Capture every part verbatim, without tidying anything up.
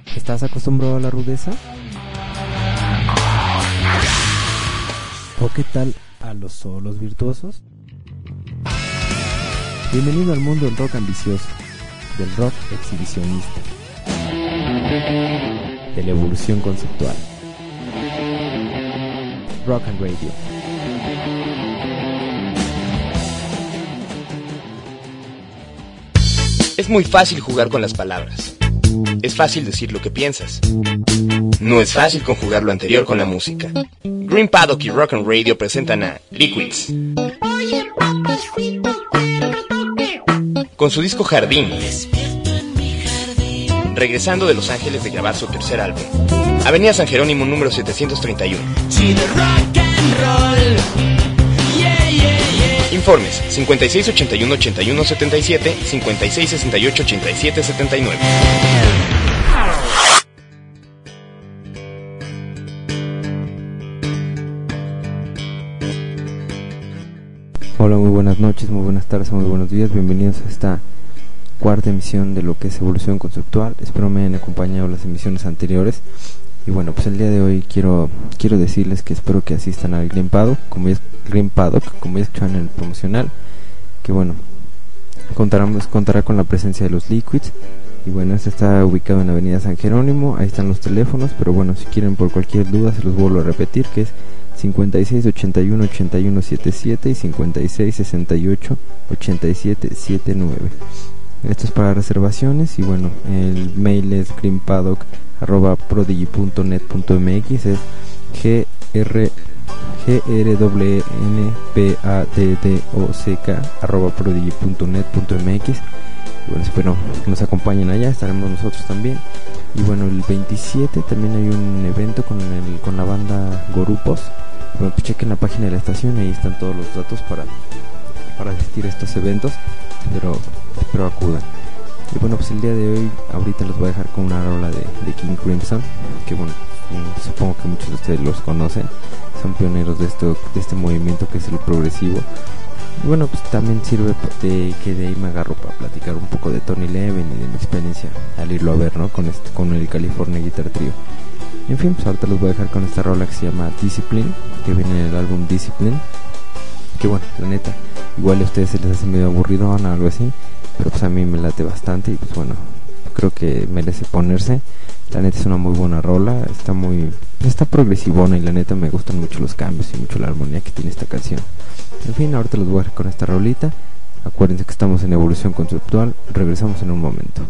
¿Estás acostumbrado a la rudeza? ¿O qué tal a los solos virtuosos? Bienvenido al mundo del rock ambicioso, del rock exhibicionista, de la evolución conceptual. Rock and Radio. Es muy fácil jugar con las palabras. Es fácil decir lo que piensas. No es fácil conjugar lo anterior con la música. Green Paddock y Rock and Radio presentan a Liquids. Con su disco Jardín, regresando de Los Ángeles de grabar su tercer álbum. Avenida San Jerónimo número setecientos treinta y uno. Informes cincuenta y seis ochenta y uno ochenta y uno setenta y siete, cincuenta y seis sesenta y ocho ochenta y siete setenta y nueve. Hola, muy buenas noches, muy buenas tardes, muy buenos días. Bienvenidos a esta cuarta emisión de lo que es Evolución Conceptual. Espero me hayan acompañado las emisiones anteriores. Y bueno, pues el día de hoy quiero quiero decirles que espero que asistan al Green Paddock, como ya, Green Paddock, como ya escucharon en el promocional, que bueno, contaremos, contará con la presencia de los Liquids. Y bueno, este está ubicado en Avenida San Jerónimo, ahí están los teléfonos, pero bueno, si quieren por cualquier duda se los vuelvo a repetir, que es cincuenta y seis ochenta y uno ochenta y uno setenta y siete y cincuenta y seis sesenta y ocho ochenta y siete setenta y nueve. Esto es para reservaciones y bueno, el mail es greenpaddock arroba prodigy punto net punto m x, es g r g r w n p a d d o c k arroba prodigy punto net punto m x. Y bueno, espero que nos acompañen allá, estaremos nosotros también. Y bueno, el veintisiete también hay un evento con el con la banda Gorupos. Bueno, pues chequen la página de la estación, ahí están todos los datos para para asistir a estos eventos, pero espero acudan. Y bueno, pues el día de hoy, ahorita los voy a dejar con una rola de, de King Crimson, que bueno, eh, supongo que muchos de ustedes los conocen, son pioneros de esto, de este movimiento que es el progresivo. Y bueno, pues también sirve de que de ahí me agarro para platicar un poco de Tony Levin y de mi experiencia al irlo a ver, ¿no? Con este, con el California Guitar Trio. En fin, pues ahorita los voy a dejar con esta rola que se llama Discipline, que viene en el álbum Discipline. Que bueno, la neta, igual a ustedes se les hace medio aburrido o algo así, pero pues a mí me late bastante y pues bueno, creo que merece ponerse. La neta es una muy buena rola, está muy, está progresivona y la neta me gustan mucho los cambios y mucho la armonía que tiene esta canción. En fin, ahorita los voy a dejar con esta rolita. Acuérdense que estamos en Evolución Conceptual, regresamos en un momento.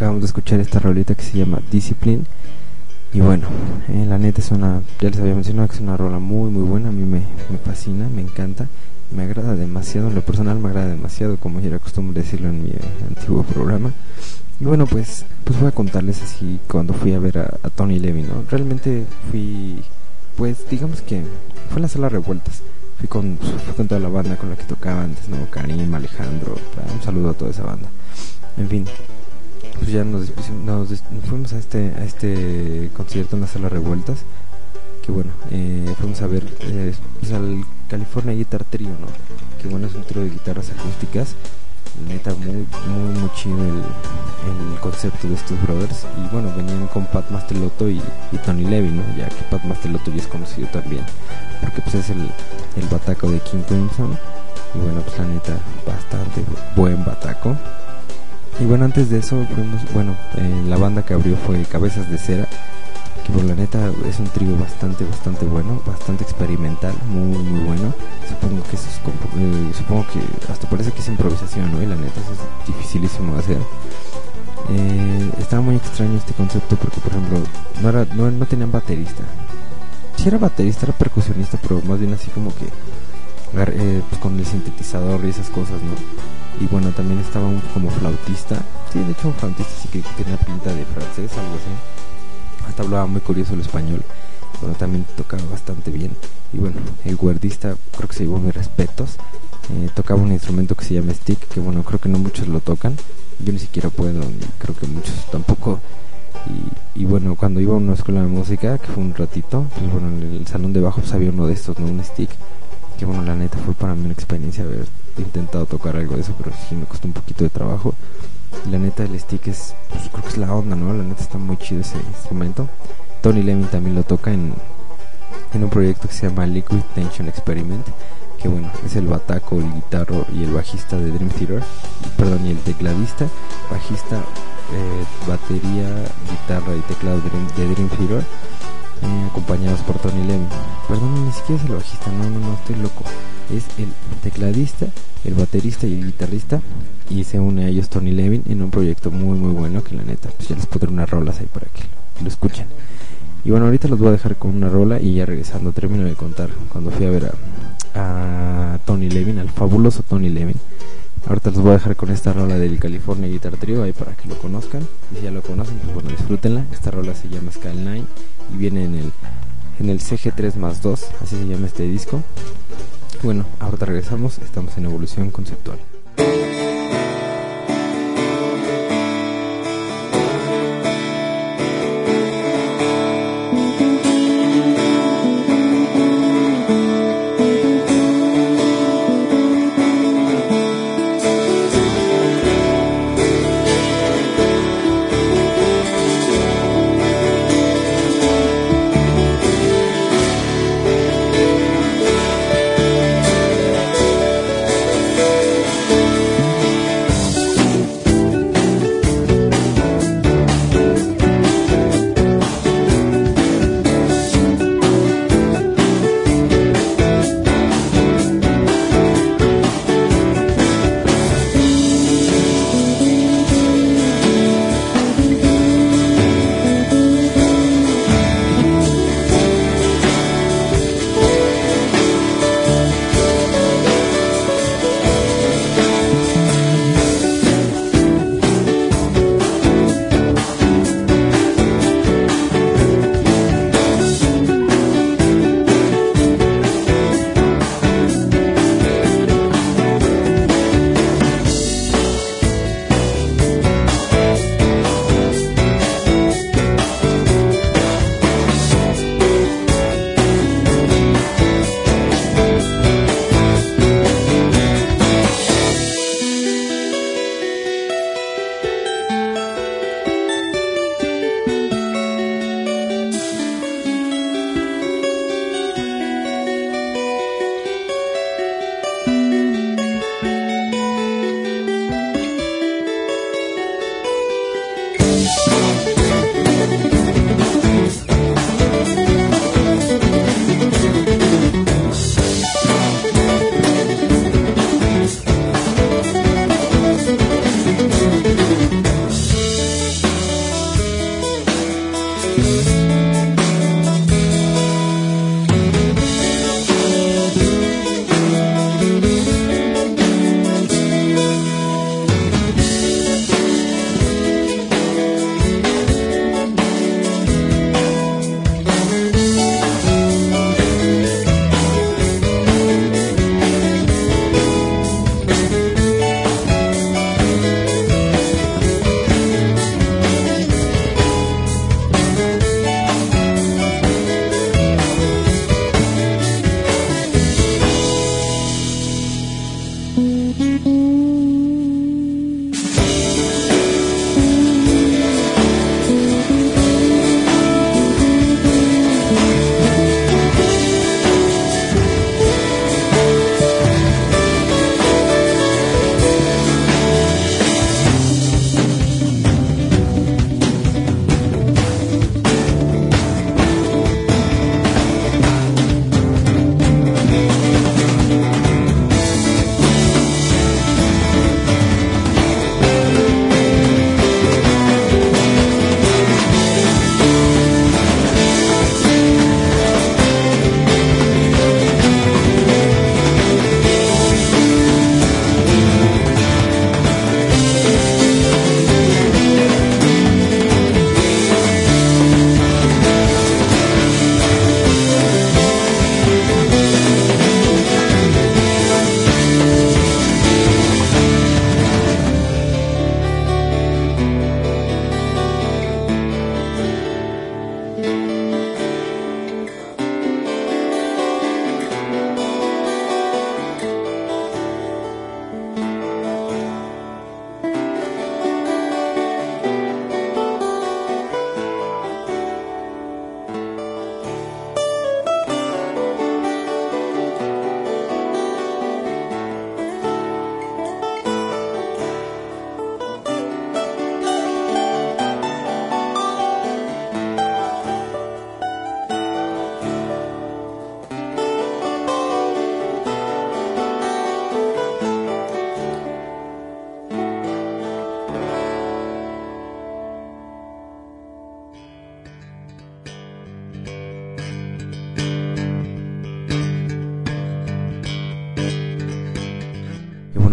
acabamos de escuchar esta rolita que se llama Discipline. Y bueno, eh, la neta es una, ya les había mencionado que es una rola muy muy buena. A mí me, me fascina, me encanta, me agrada demasiado. En lo personal me agrada demasiado, como ya era costumbre decirlo en mi eh, antiguo programa. Y bueno, pues pues voy a contarles así cuando fui a ver a, a Tony Levin, ¿no? Realmente fui, pues digamos que fue en la Sala Revueltas. Fui con, fui con toda la banda con la que tocaba antes, ¿no? Karim, Alejandro, un saludo a toda esa banda. En fin, pues ya nos, nos, nos fuimos a este a este concierto en la Sala Revueltas. Que bueno, eh, fuimos a ver eh, pues al California Guitar Trio, ¿no? Que bueno, es un trío de guitarras acústicas. Neta, muy, muy, muy chido el, el concepto de estos brothers. Y bueno, venían con Pat Mastelotto y, y Tony Levin, ¿no? Ya que Pat Mastelotto ya es conocido también, porque pues es el, el bataco de King Crimson. Y bueno, pues la neta, bastante buen bataco. Y bueno, antes de eso fuimos, bueno, eh, la banda que abrió fue Cabezas de Cera, que por la neta es un trío bastante, bastante bueno, bastante experimental, muy, muy bueno. Supongo que eso es, eh, supongo que hasta parece que es improvisación, ¿no? Y la neta eso es dificilísimo de hacer. Eh, estaba muy extraño este concepto porque, por ejemplo, no era, no, no tenían baterista. Sí era baterista, era percusionista, pero más bien así como que eh, pues con el sintetizador y esas cosas, ¿no? Y bueno, también estaba un como flautista. Sí, de hecho un flautista sí que, que tenía pinta de francés, algo así. Hasta hablaba muy curioso el español. Bueno, también tocaba bastante bien. Y bueno, el guardista creo que se llevó mis respetos. Eh, tocaba un instrumento que se llama stick, que bueno, creo que no muchos lo tocan. Yo ni siquiera puedo, y creo que muchos tampoco. Y, y bueno, cuando iba a una escuela de música, que fue un ratito, pues bueno, en el salón de bajo pues había uno de estos, ¿no? Un stick. Que bueno, la neta fue para mí una experiencia haber intentado tocar algo de eso, pero sí me costó un poquito de trabajo. La neta el stick es, pues creo que es la onda, ¿no? La neta está muy chido ese instrumento. Tony Levin también lo toca en, en un proyecto que se llama Liquid Tension Experiment, que bueno, es el bataco, el guitarro y el bajista de Dream Theater, perdón, y el tecladista, bajista, eh, batería, guitarra y teclado de Dream, de Dream Theater, eh, acompañados por Tony Levin. Perdón, ni siquiera es el bajista, no, no, no, estoy loco. Es el tecladista, el baterista y el guitarrista, y se une a ellos Tony Levin en un proyecto muy muy bueno que la neta, pues ya les pondré unas rolas ahí para que lo escuchen. Y bueno, ahorita los voy a dejar con una rola y ya regresando termino de contar cuando fui a ver a, a Tony Levin, al fabuloso Tony Levin. Ahorita los voy a dejar con esta rola del California Guitar Trio ahí para que lo conozcan, y si ya lo conocen pues bueno, disfrútenla. Esta rola se llama Skyline y viene en el en el C G tres más dos, así se llama este disco. Bueno, ahorita regresamos, estamos en Evolución Conceptual.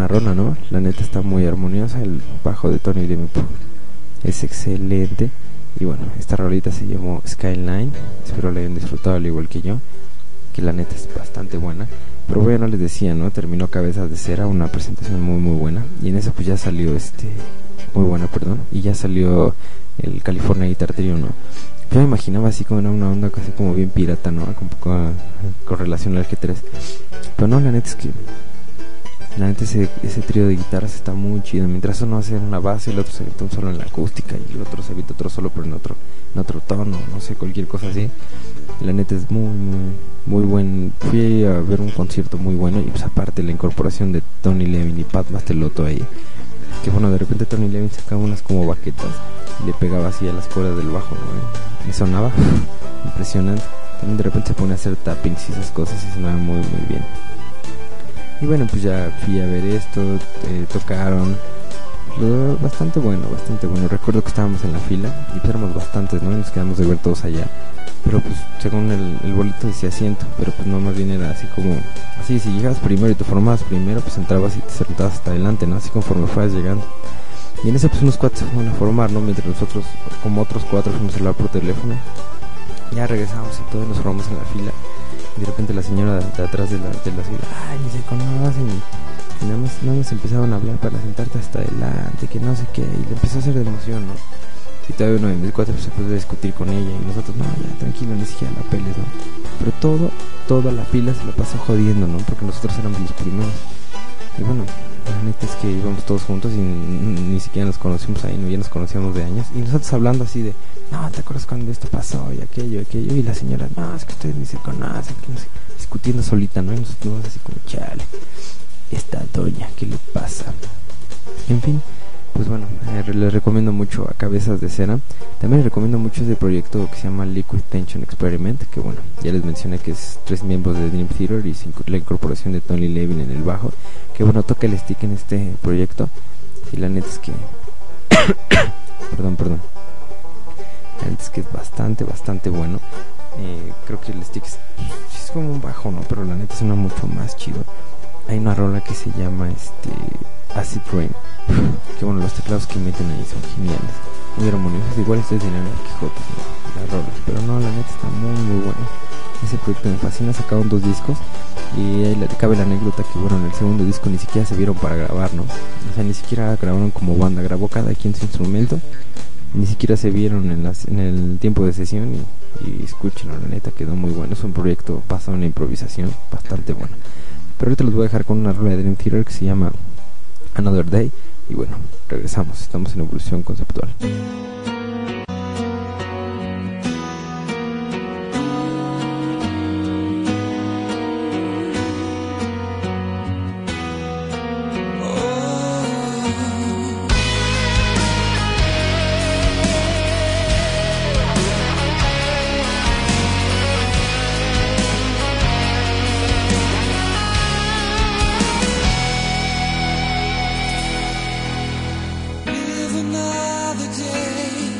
buena rola, ¿no? La neta está muy armoniosa. El bajo de Tony Levin es excelente. Y bueno, esta rolita se llamó Skyline. Espero la hayan disfrutado al igual que yo, que la neta es bastante buena. Pero bueno, les decía, ¿no? Terminó Cabezas de Cera, una presentación muy muy buena. Y en esa pues ya salió este... Muy buena, perdón. Y ya salió el California Guitar Trio, ¿no? Yo me imaginaba así como una onda casi como bien pirata, ¿no? Un poco a, con relación al G tres. Pero no, la neta es que... La neta ese, ese trío de guitarras está muy chido. Mientras uno hace una base, el otro se evita un solo en la acústica y el otro se evita otro solo pero en otro, en otro tono, no sé, cualquier cosa así. La neta es muy, muy, muy buen. Fui a ver un concierto muy bueno. Y pues aparte la incorporación de Tony Levin y Pat Mastelotto ahí, que bueno, de repente Tony Levin sacaba unas como baquetas y le pegaba así a las cuerdas del bajo, ¿no? Y sonaba impresionante. También de repente se pone a hacer tappings y esas cosas y sonaba muy, muy bien. Y bueno, pues ya fui a ver esto, eh, tocaron, bastante bueno, bastante bueno. Recuerdo que estábamos en la fila y pues éramos bastantes, ¿no? Y nos quedamos de ver todos allá. Pero pues según el, el boleto decía asiento, pero pues no, más bien era así como, así si llegabas primero y te formabas primero, pues entrabas y te sentabas hasta adelante, ¿no? Así conforme fueras llegando. Y en ese pues unos cuatro se fueron a formar, ¿no? Mientras nosotros, como otros cuatro, fuimos a hablar por teléfono. Ya regresamos y todos nos formamos en la fila. Y de repente la señora de, de atrás de la, de la fila, ay, ni se conocen. Y nada más, nada más empezaban a hablar para sentarte hasta adelante, que no sé qué. Y le empezó a hacer de emoción, ¿no? Y todavía uno de mis cuatro se puso a discutir con ella. Y nosotros, no, ya, tranquilo, ni siquiera la peles, ¿no? Pero todo, toda la fila se la pasó jodiendo, ¿no? Porque nosotros éramos los primeros. Y bueno, la neta es que íbamos todos juntos y ni, ni siquiera nos conocimos ahí, no, ya nos conocíamos de años. Y nosotros hablando así de, no, ¿te acuerdas cuando esto pasó? Y aquello, aquello. Y la señora, no, es que ustedes ni se conocen, que no sé, discutiendo solita, ¿no? Y nosotros así como, chale, esta doña, ¿qué le pasa? En fin, pues bueno, eh, les recomiendo mucho a Cabezas de Cera. También les recomiendo mucho ese proyecto que se llama Liquid Tension Experiment, que bueno, ya les mencioné que es tres miembros de Dream Theater y la incorporación de Tony Levin en el bajo, que bueno, toca el stick en este proyecto. Y la neta es que perdón, perdón la neta es que es bastante, bastante bueno. eh, Creo que el stick es, es como un bajo, ¿no? Pero la neta suena mucho más chido. Hay una rola que se llama este Acid Rain, que bueno, los teclados que meten ahí son geniales, muy armoniosos. Igual esto es de Nana Quijote, ¿no? Las rolas, pero no, la neta está muy muy bueno. Ese proyecto me fascina. Sacaron dos discos y ahí le cabe la anécdota que bueno, en el segundo disco ni siquiera se vieron para grabar, ¿no? O sea, ni siquiera grabaron como banda, grabó cada quien su instrumento, ni siquiera se vieron en, las, en el tiempo de sesión. Y, y escúchenlo, la neta quedó muy bueno. Es un proyecto basado en la improvisación, bastante bueno. Pero ahorita los voy a dejar con una rola de Dream Theater que se llama Another Day. Y bueno, regresamos, estamos en Evolución Conceptual. Another day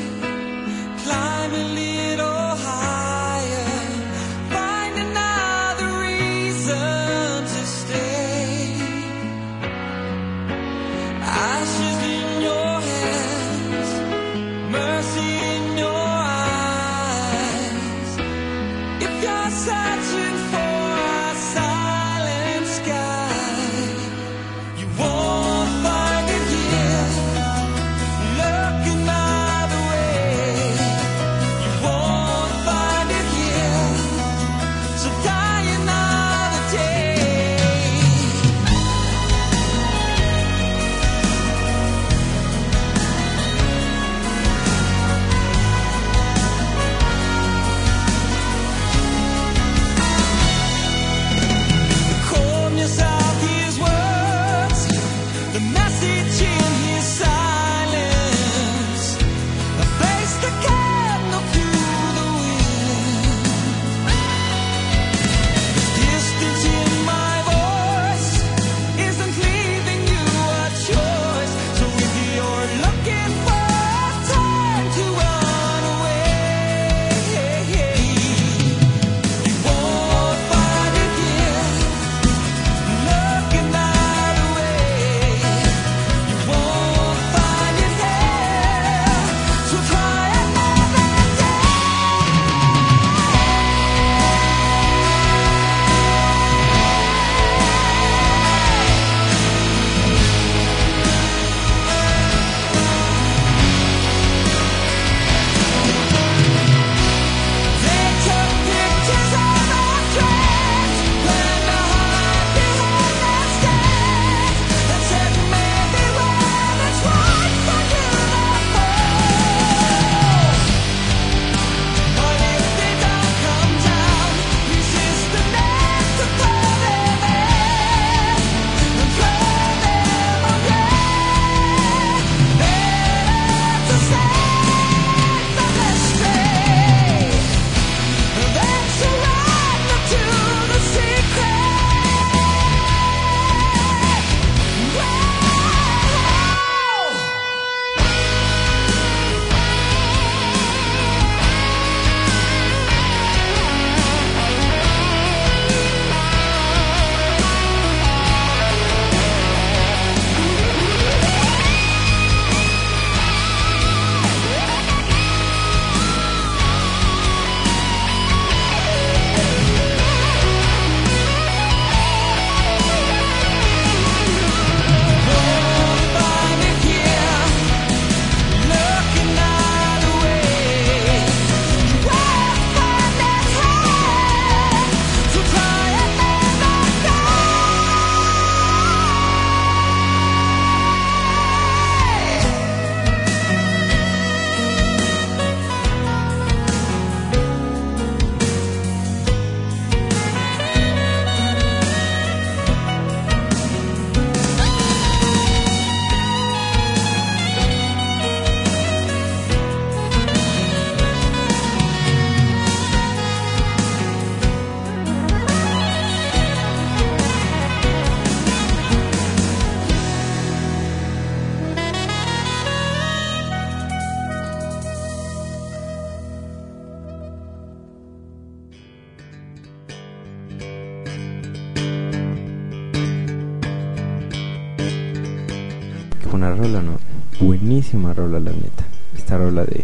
buena rola, ¿no? Buenísima rola, la neta. Esta rola de...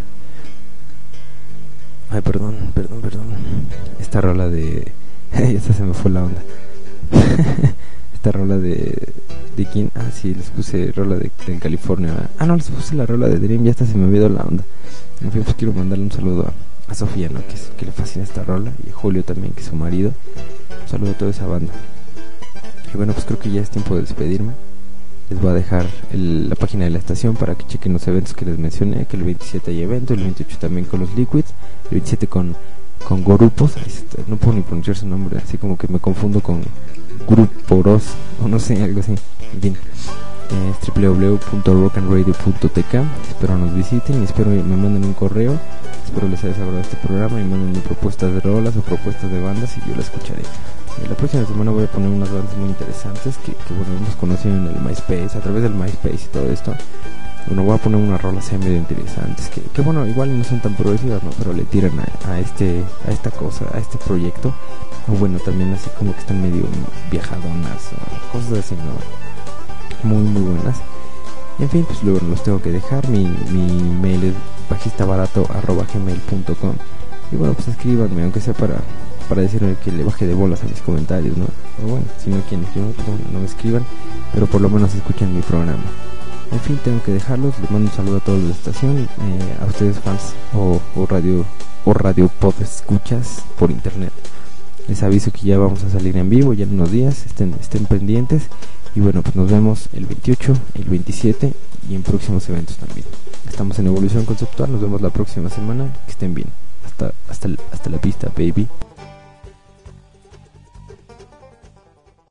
Ay, perdón, perdón, perdón. Esta rola de... Esta se me fue la onda. Esta rola de... ¿De quién? Ah, sí, les puse rola de, de California, ¿verdad? Ah, no, les puse la rola de Dream. Ya hasta se me olvidó la onda. En fin, pues quiero mandarle un saludo a, a Sofía, ¿no? Que, es, que le fascina esta rola. Y a Julio también, que es su marido. Un saludo a toda esa banda. Y bueno, pues creo que ya es tiempo de despedirme. Les voy a dejar el, la página de la estación para que chequen los eventos que les mencioné. Que el veintisiete hay evento, el veintiocho también con los Liquids, el veintisiete con, con Gorupos. No puedo ni pronunciar su nombre, así como que me confundo con Gruporos o no sé, algo así. En fin, eh, es doble u doble u doble u punto rock and radio punto t k. Espero nos visiten y espero me manden un correo. Espero les haya desagradado este programa y manden propuestas de rolas o propuestas de bandas y yo la escucharé. Eh, la próxima semana voy a poner unas bandas muy interesantes que, que bueno, hemos conocido en el MySpace, a través del MySpace y todo esto. Bueno, voy a poner unas rolas ahí medio interesantes que, que bueno, igual no son tan progresivas, ¿no? Pero le tiran a, a este a esta cosa, a este proyecto. O bueno, también así como que están medio viajadonas o cosas así, ¿no? Muy, muy buenas. Y en fin, pues luego los tengo que dejar. Mi, mi mail es bajistabarato arroba gmail punto com. Y bueno, pues escríbanme, aunque sea para, para decirme que le baje de bolas a mis comentarios, ¿no? O bueno, si no quieren escribir, pues bueno, no me escriban, pero por lo menos escuchen mi programa. En fin, tengo que dejarlos. Les mando un saludo a todos de la estación, eh, a ustedes fans o, o radio o radio pod escuchas por internet. Les aviso que ya vamos a salir en vivo ya en unos días, estén, estén pendientes. Y bueno, pues nos vemos el veintiocho, el veintisiete y en próximos eventos también. Estamos en Evolución Conceptual, nos vemos la próxima semana, que estén bien. Hasta, hasta, hasta la pista, baby.